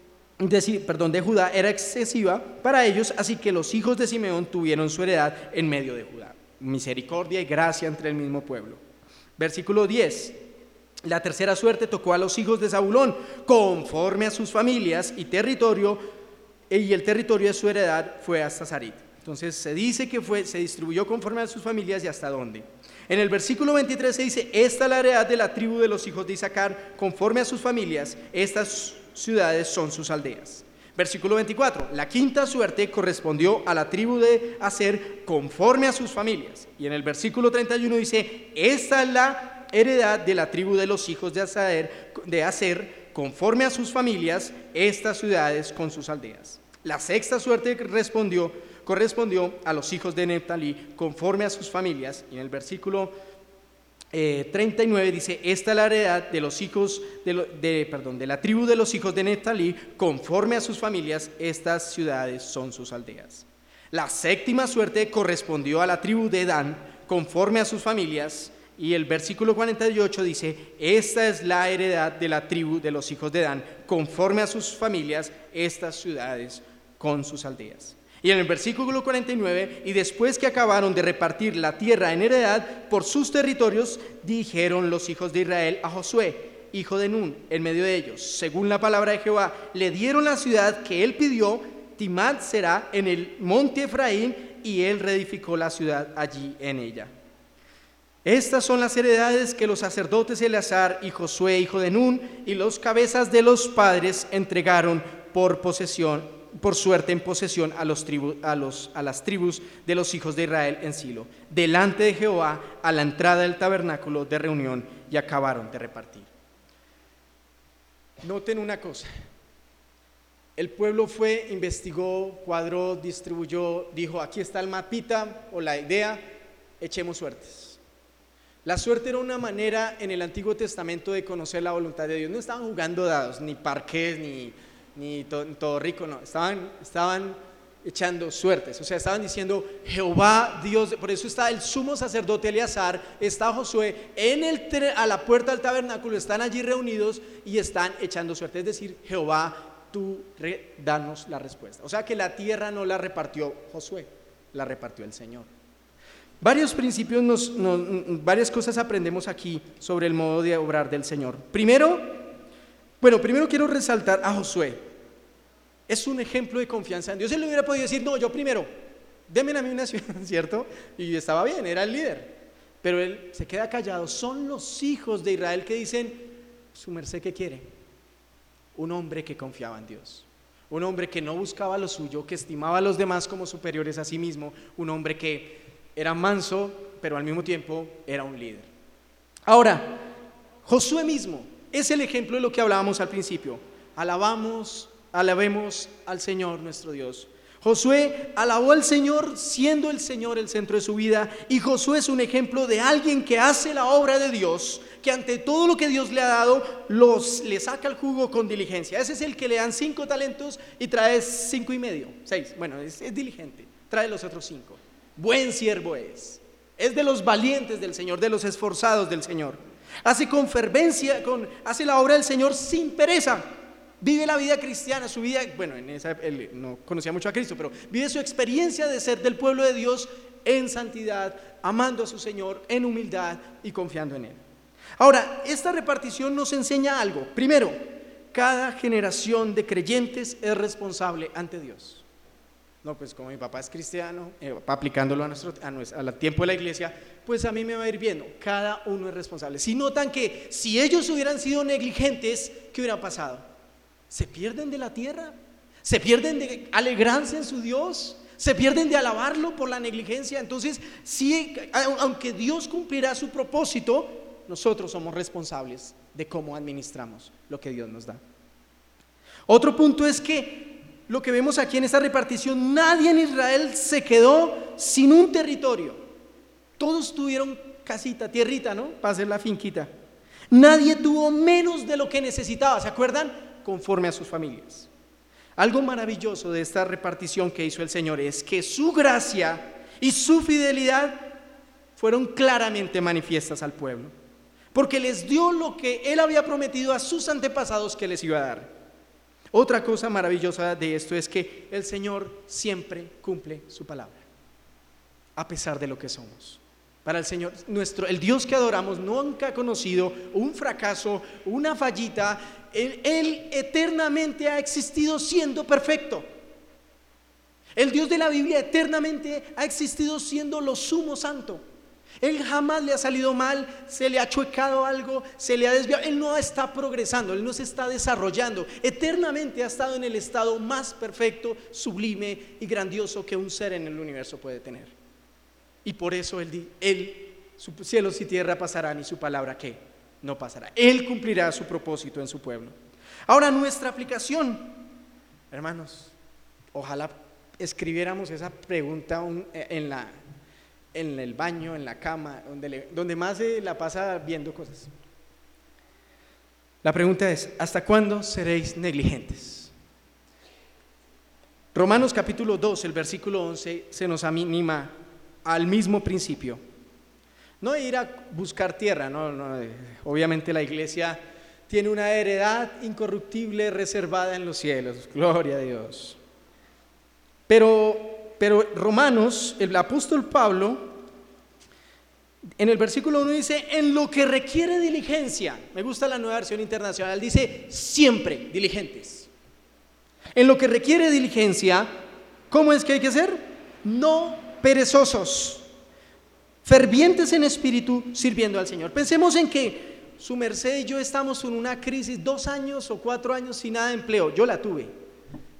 de, perdón, de Judá era excesiva para ellos, así que los hijos de Simeón tuvieron su heredad en medio de Judá. Misericordia y gracia entre el mismo pueblo. Versículo diez. La tercera suerte tocó a los hijos de Zabulón, conforme a sus familias y territorio, y el territorio de su heredad fue hasta Sarit. Entonces se dice que fue, se distribuyó conforme a sus familias y hasta dónde. En el versículo veintitrés se dice, esta es la heredad de la tribu de los hijos de Isaacar, conforme a sus familias, estas ciudades son sus aldeas. Versículo veinticuatro, la quinta suerte correspondió a la tribu de Aser, conforme a sus familias. Y en el versículo treinta y uno dice, esta es la heredad de la tribu de los hijos de Aser, de Aser, conforme a sus familias, estas ciudades con sus aldeas. La sexta suerte respondió, correspondió a los hijos de Neftalí, conforme a sus familias. Y en el versículo eh, treinta y nueve dice, esta es la heredad de los hijos de, lo, de, perdón, de la tribu de los hijos de Neftalí, conforme a sus familias, estas ciudades son sus aldeas. La séptima suerte correspondió a la tribu de Dan, conforme a sus familias. Y el versículo cuarenta y ocho dice, esta es la heredad de la tribu de los hijos de Dan, conforme a sus familias, estas ciudades con sus aldeas. Y en el versículo cuarenta y nueve, y después que acabaron de repartir la tierra en heredad por sus territorios, dijeron los hijos de Israel a Josué, hijo de Nun, en medio de ellos, según la palabra de Jehová, le dieron la ciudad que él pidió, Timat será en el monte Efraín, y él reedificó la ciudad allí en ella. Estas son las heredades que los sacerdotes Eleazar y Josué, hijo de Nun, y los cabezas de los padres entregaron por posesión por suerte en posesión a, los tribu, a, los, a las tribus de los hijos de Israel en Silo, delante de Jehová, a la entrada del tabernáculo de reunión, y acabaron de repartir. Noten una cosa. El pueblo fue, investigó, cuadró, distribuyó, dijo, aquí está el mapita o la idea, echemos suertes. La suerte era una manera en el Antiguo Testamento de conocer la voluntad de Dios. No estaban jugando dados, ni parqués, ni, ni to, todo rico, no. Estaban, estaban echando suertes. O sea, estaban diciendo, Jehová Dios, por eso está el sumo sacerdote Eleazar, está Josué, en el, a la puerta del tabernáculo, están allí reunidos y están echando suerte. Es decir, Jehová, tú re, danos la respuesta. O sea que la tierra no la repartió Josué, la repartió el Señor. Varios principios, nos, nos, varias cosas aprendemos aquí sobre el modo de obrar del Señor. Primero, bueno, primero quiero resaltar a Josué. Es un ejemplo de confianza en Dios. Él le hubiera podido decir, no, yo primero, denme a mí una ciudad, ¿cierto? Y estaba bien, era el líder. Pero él se queda callado. Son los hijos de Israel que dicen, su merced, ¿qué quiere? Un hombre que confiaba en Dios, un hombre que no buscaba lo suyo, que estimaba a los demás como superiores a sí mismo, un hombre que era manso, pero al mismo tiempo era un líder. Ahora, Josué mismo es el ejemplo de lo que hablábamos al principio. Alabamos, alabemos al Señor nuestro Dios. Josué alabó al Señor siendo el Señor el centro de su vida, y Josué es un ejemplo de alguien que hace la obra de Dios, que ante todo lo que Dios le ha dado, los, le saca el jugo con diligencia. Ese es el que le dan cinco talentos y trae cinco y medio, seis, bueno, es, es diligente, trae los otros cinco. Buen siervo es, es de los valientes del Señor, de los esforzados del Señor. Hace con fervencia, con, hace la obra del Señor sin pereza. Vive la vida cristiana, su vida, bueno, en esa, él no conocía mucho a Cristo, pero vive su experiencia de ser del pueblo de Dios en santidad, amando a su Señor, en humildad y confiando en Él. Ahora, esta repartición nos enseña algo. Primero, cada generación de creyentes es responsable ante Dios. No, pues como mi papá es cristiano, eh, aplicándolo a nuestro, a nuestro, al tiempo de la iglesia, pues a mí me va a ir bien. No, cada uno es responsable. Si notan que si ellos hubieran sido negligentes, ¿qué hubiera pasado? ¿Se pierden de la tierra? ¿Se pierden de alegrarse en su Dios? ¿Se pierden de alabarlo por la negligencia? Entonces, sí, aunque Dios cumplirá su propósito, nosotros somos responsables de cómo administramos lo que Dios nos da. Otro punto es que lo que vemos aquí en esta repartición, nadie en Israel se quedó sin un territorio. Todos tuvieron casita, tierrita, ¿no? Para hacer la finquita. Nadie tuvo menos de lo que necesitaba, ¿se acuerdan? Conforme a sus familias. Algo maravilloso de esta repartición que hizo el Señor es que su gracia y su fidelidad fueron claramente manifiestas al pueblo, porque les dio lo que Él había prometido a sus antepasados que les iba a dar. Otra cosa maravillosa de esto es que el Señor siempre cumple su palabra, a pesar de lo que somos. Para el Señor, nuestro, el Dios que adoramos nunca ha conocido un fracaso, una fallita. Él, él eternamente ha existido siendo perfecto. El Dios de la Biblia eternamente ha existido siendo lo sumo santo. Él jamás le ha salido mal, se le ha chuecado algo, se le ha desviado. Él no está progresando, Él no se está desarrollando. Eternamente ha estado en el estado más perfecto, sublime y grandioso que un ser en el universo puede tener. Y por eso Él, él su cielos y tierra pasarán y su palabra ¿qué? No pasará. Él cumplirá su propósito en su pueblo. Ahora, nuestra aplicación, hermanos, ojalá escribiéramos esa pregunta en, la, en el baño, en la cama, donde, le, donde más se la pasa viendo cosas. La pregunta es, ¿hasta cuándo seréis negligentes? Romanos capítulo dos, el versículo once, se nos anima al mismo principio. No ir a buscar tierra, no, no, obviamente la iglesia tiene una heredad incorruptible reservada en los cielos, gloria a Dios. Pero, pero Romanos, el apóstol Pablo, en el versículo uno dice, en lo que requiere diligencia, me gusta la nueva versión internacional, dice siempre diligentes. En lo que requiere diligencia, ¿cómo es que hay que ser? No perezosos, fervientes en espíritu, sirviendo al Señor. Pensemos en que su merced y yo estamos en una crisis, dos años o cuatro años sin nada de empleo. Yo la tuve,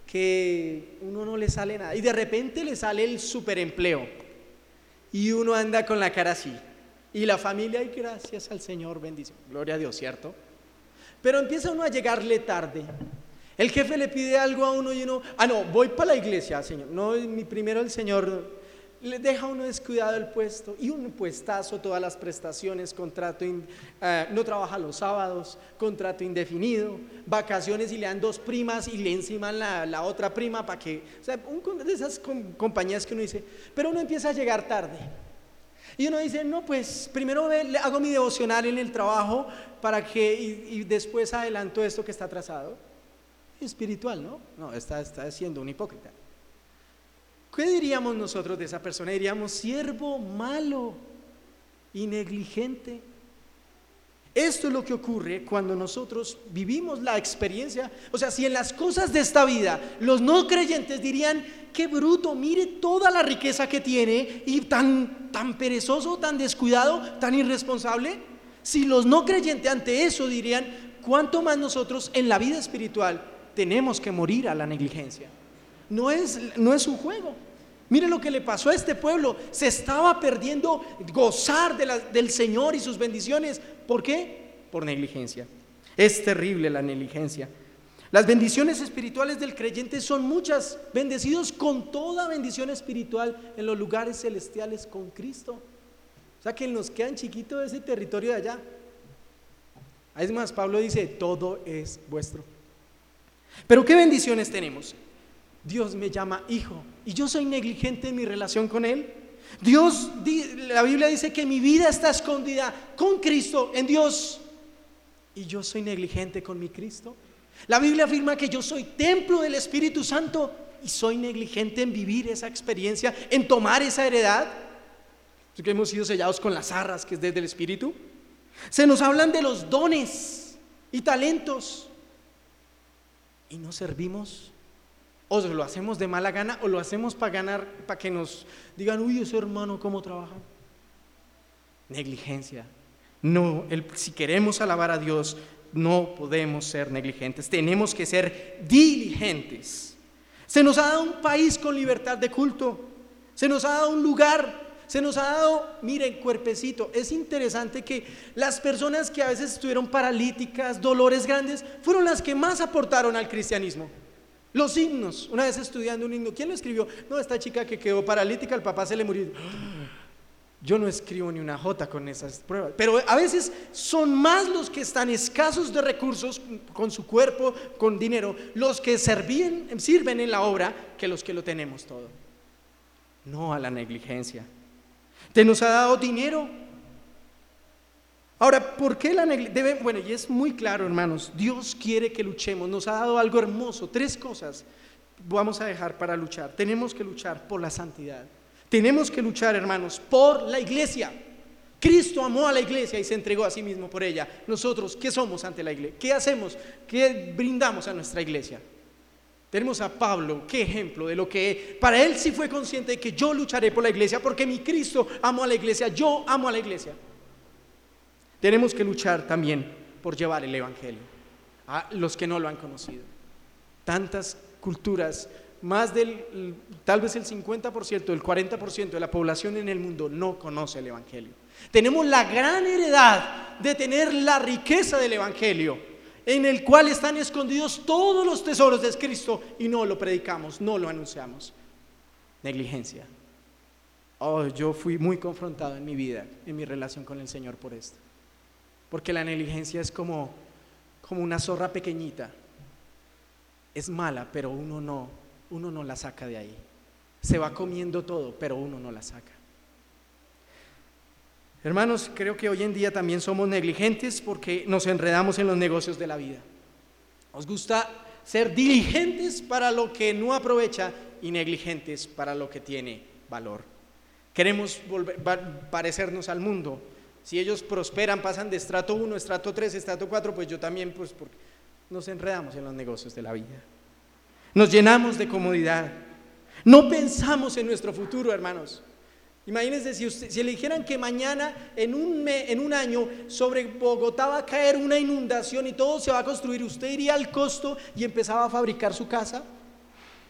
que uno no le sale nada y de repente le sale el superempleo y uno anda con la cara así y la familia, y gracias al Señor, bendición, gloria a Dios, ¿cierto? Pero empieza uno a llegarle tarde. El jefe le pide algo a uno y uno, ah no, voy para la iglesia, Señor, no, mi primero el Señor, le deja a uno descuidado el puesto y un puestazo, todas las prestaciones, contrato, in, uh, no trabaja los sábados, contrato indefinido, vacaciones y le dan dos primas y le enciman la, la otra prima para que, o sea, un, de esas com, compañías que uno dice, pero uno empieza a llegar tarde y uno dice, no, pues primero ve, le hago mi devocional en el trabajo para que, y, y después adelanto esto que está atrasado. Espiritual, ¿no? No, está, está siendo un hipócrita. ¿Qué diríamos nosotros de esa persona? Diríamos siervo malo y negligente. Esto es lo que ocurre cuando nosotros vivimos la experiencia. O sea, si en las cosas de esta vida los no creyentes dirían, qué bruto, mire toda la riqueza que tiene y tan, tan perezoso, tan descuidado, tan irresponsable. Si los no creyentes ante eso dirían, cuánto más nosotros en la vida espiritual tenemos que morir a la negligencia. No es, no es un juego. Mire lo que le pasó a este pueblo. Se estaba perdiendo gozar de la, del Señor y sus bendiciones. ¿Por qué? Por negligencia. Es terrible la negligencia. Las bendiciones espirituales del creyente son muchas. Bendecidos con toda bendición espiritual en los lugares celestiales con Cristo. O sea que nos quedan chiquito ese territorio de allá. Es más, Pablo dice, todo es vuestro. Pero ¿qué bendiciones tenemos? Dios me llama hijo y yo soy negligente en mi relación con Él. Dios, la Biblia dice que mi vida está escondida con Cristo en Dios y yo soy negligente con mi Cristo. La Biblia afirma que yo soy templo del Espíritu Santo y soy negligente en vivir esa experiencia, en tomar esa heredad. Porque hemos sido sellados con las arras que es desde el Espíritu. Se nos hablan de los dones y talentos y no servimos. O lo hacemos de mala gana o lo hacemos para ganar, para que nos digan, uy, ese hermano cómo trabaja. Negligencia. No, el, si queremos alabar a Dios, no podemos ser negligentes, tenemos que ser diligentes. Se nos ha dado un país con libertad de culto, se nos ha dado un lugar, se nos ha dado, miren, cuerpecito. Es interesante que las personas que a veces estuvieron paralíticas, dolores grandes, fueron las que más aportaron al cristianismo. Los himnos, una vez estudiando un himno, ¿quién lo escribió? No, esta chica que quedó paralítica, el papá se le murió. Yo no escribo ni una jota con esas pruebas, pero a veces son más los que están escasos de recursos con su cuerpo, con dinero, los que sirven, sirven en la obra que los que lo tenemos todo. No a la negligencia. Te nos ha dado dinero. Ahora, ¿por qué la negligencia? Bueno, y es muy claro, hermanos, Dios quiere que luchemos, nos ha dado algo hermoso, tres cosas vamos a dejar para luchar. Tenemos que luchar por la santidad, tenemos que luchar, hermanos, por la iglesia. Cristo amó a la iglesia y se entregó a sí mismo por ella. Nosotros, ¿qué somos ante la iglesia? ¿Qué hacemos? ¿Qué brindamos a nuestra iglesia? Tenemos a Pablo, qué ejemplo de lo que para él sí fue consciente de que yo lucharé por la iglesia porque mi Cristo amó a la iglesia, yo amo a la iglesia. Tenemos que luchar también por llevar el evangelio a los que no lo han conocido. Tantas culturas, más del, tal vez el cincuenta por ciento, el cuarenta por ciento de la población en el mundo no conoce el evangelio. Tenemos la gran heredad de tener la riqueza del evangelio, en el cual están escondidos todos los tesoros de Cristo y no lo predicamos, no lo anunciamos. Negligencia. Oh, yo fui muy confrontado en mi vida, en mi relación con el Señor por esto. Porque la negligencia es como, como una zorra pequeñita. Es mala, pero uno no, uno no la saca de ahí. Se va comiendo todo, pero uno no la saca. Hermanos, creo que hoy en día también somos negligentes porque nos enredamos en los negocios de la vida. Nos gusta ser diligentes para lo que no aprovecha y negligentes para lo que tiene valor. Queremos volver, parecernos al mundo. Si ellos prosperan, pasan de estrato uno, estrato tres, estrato cuatro, pues yo también, pues porque nos enredamos en los negocios de la vida. Nos llenamos de comodidad. No pensamos en nuestro futuro, hermanos. Imagínense si, usted, si le dijeran que mañana, en un, me, en un año, sobre Bogotá va a caer una inundación y todo se va a construir, ¿usted iría al costo y empezaba a fabricar su casa?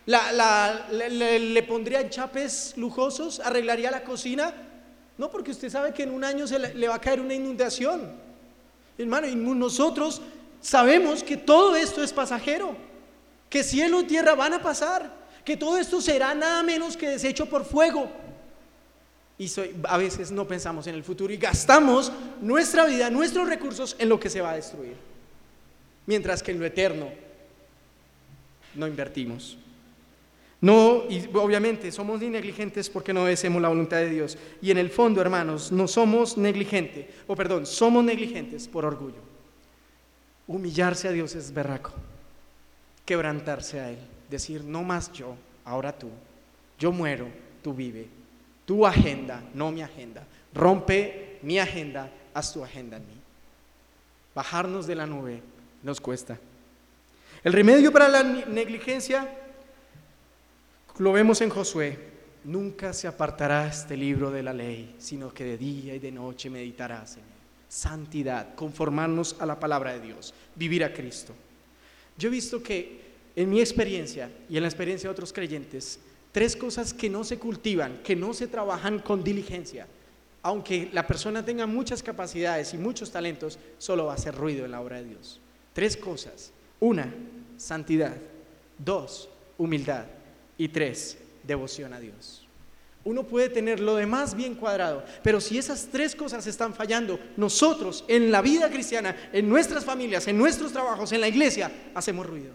La, la- le, le- le pondría enchapes lujosos, arreglaría la cocina. No, porque usted sabe que en un año se le, le va a caer una inundación. Hermano, y nosotros sabemos que todo esto es pasajero, que cielo y tierra van a pasar, que todo esto será nada menos que deshecho por fuego. Y soy, a veces no pensamos en el futuro y gastamos nuestra vida, nuestros recursos en lo que se va a destruir, mientras que en lo eterno no invertimos. No, y obviamente somos negligentes porque no obedecemos la voluntad de Dios. Y en el fondo, hermanos, no somos negligentes, o perdón, somos negligentes por orgullo. Humillarse a Dios es berraco, quebrantarse a Él, decir, no más yo, ahora tú, yo muero, tú vive, tu agenda, no mi agenda, rompe mi agenda, haz tu agenda en mí. Bajarnos de la nube nos cuesta. El remedio para la negligencia lo vemos en Josué: nunca se apartará este libro de la ley, sino que de día y de noche meditarás en él. Santidad, conformarnos a la palabra de Dios, vivir a Cristo. Yo he visto que en mi experiencia y en la experiencia de otros creyentes, tres cosas que no se cultivan, que no se trabajan con diligencia, aunque la persona tenga muchas capacidades y muchos talentos, solo va a hacer ruido en la obra de Dios. Tres cosas: una, santidad; dos, humildad; y tres, devoción a Dios. Uno puede tener lo demás bien cuadrado, pero si esas tres cosas están fallando, nosotros en la vida cristiana, en nuestras familias, en nuestros trabajos, en la iglesia, hacemos ruido.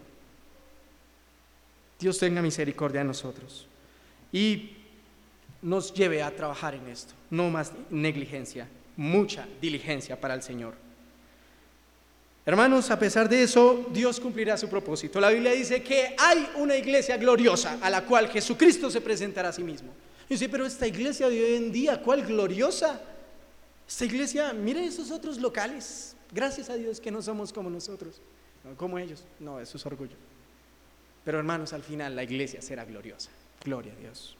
Dios tenga misericordia de nosotros y nos lleve a trabajar en esto. No más negligencia, mucha diligencia para el Señor. Hermanos, a pesar de eso, Dios cumplirá su propósito. La Biblia dice que hay una iglesia gloriosa a la cual Jesucristo se presentará a sí mismo. Y dice, pero esta iglesia de hoy en día, ¿cuál gloriosa? Esta iglesia, miren esos otros locales. Gracias a Dios que no somos como nosotros, no como ellos. No, eso es orgullo. Pero hermanos, al final la iglesia será gloriosa. Gloria a Dios.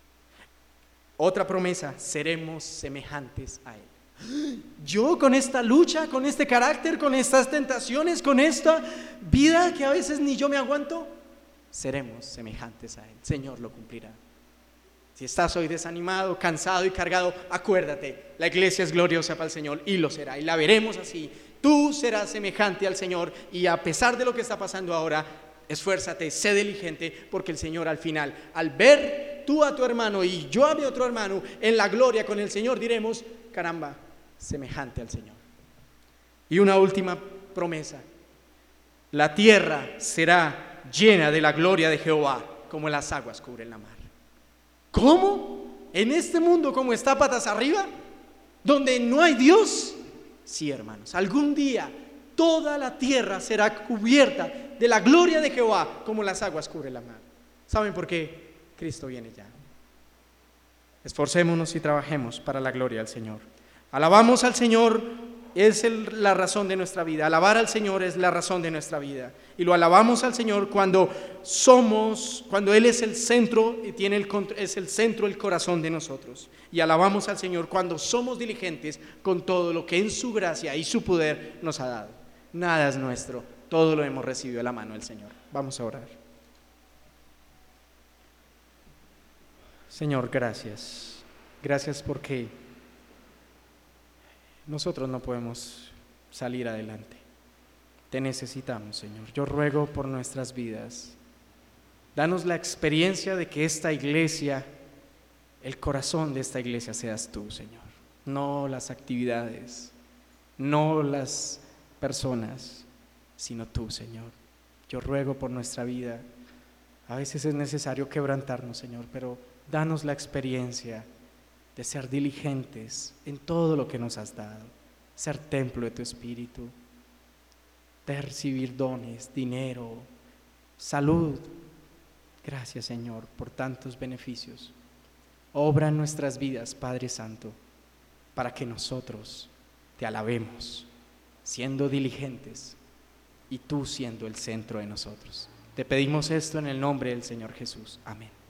Otra promesa: seremos semejantes a Él. Yo con esta lucha, con este carácter, con estas tentaciones, con esta vida que a veces ni yo me aguanto, seremos semejantes a Él. Señor lo cumplirá. Si estás hoy desanimado, cansado y cargado, acuérdate, la iglesia es gloriosa para el Señor y lo será, y la veremos así. Tú serás semejante al Señor, y a pesar de lo que está pasando ahora, esfuérzate, sé diligente, porque el Señor al final, al ver tú a tu hermano y yo a mi otro hermano en la gloria con el Señor, diremos, caramba, semejante al Señor. Y una última promesa: la tierra será llena de la gloria de Jehová, como las aguas cubren la mar. ¿Cómo? ¿En este mundo como está patas arriba? ¿Donde no hay Dios? Sí, hermanos, algún día toda la tierra será cubierta de la gloria de Jehová, como las aguas cubren la mar. ¿Saben por qué? Cristo viene ya. Esforcémonos y trabajemos para la gloria del Señor. Alabamos al Señor, es el, la razón de nuestra vida. Alabar al Señor es la razón de nuestra vida. Y lo alabamos al Señor cuando somos, cuando Él es el centro y tiene el, es el centro, el corazón de nosotros. Y alabamos al Señor cuando somos diligentes con todo lo que en su gracia y su poder nos ha dado. Nada es nuestro, todo lo hemos recibido de la mano del Señor. Vamos a orar. Señor, gracias. Gracias porque nosotros no podemos salir adelante. Te necesitamos, Señor. Yo ruego por nuestras vidas. Danos la experiencia de que esta iglesia, el corazón de esta iglesia seas tú, Señor. No las actividades, no las personas, sino tú, Señor. Yo ruego por nuestra vida. A veces es necesario quebrantarnos, Señor, pero danos la experiencia de ser diligentes en todo lo que nos has dado, ser templo de tu Espíritu, de recibir dones, dinero, salud. Gracias, Señor, por tantos beneficios. Obra en nuestras vidas, Padre Santo, para que nosotros te alabemos, siendo diligentes y tú siendo el centro de nosotros. Te pedimos esto en el nombre del Señor Jesús. Amén.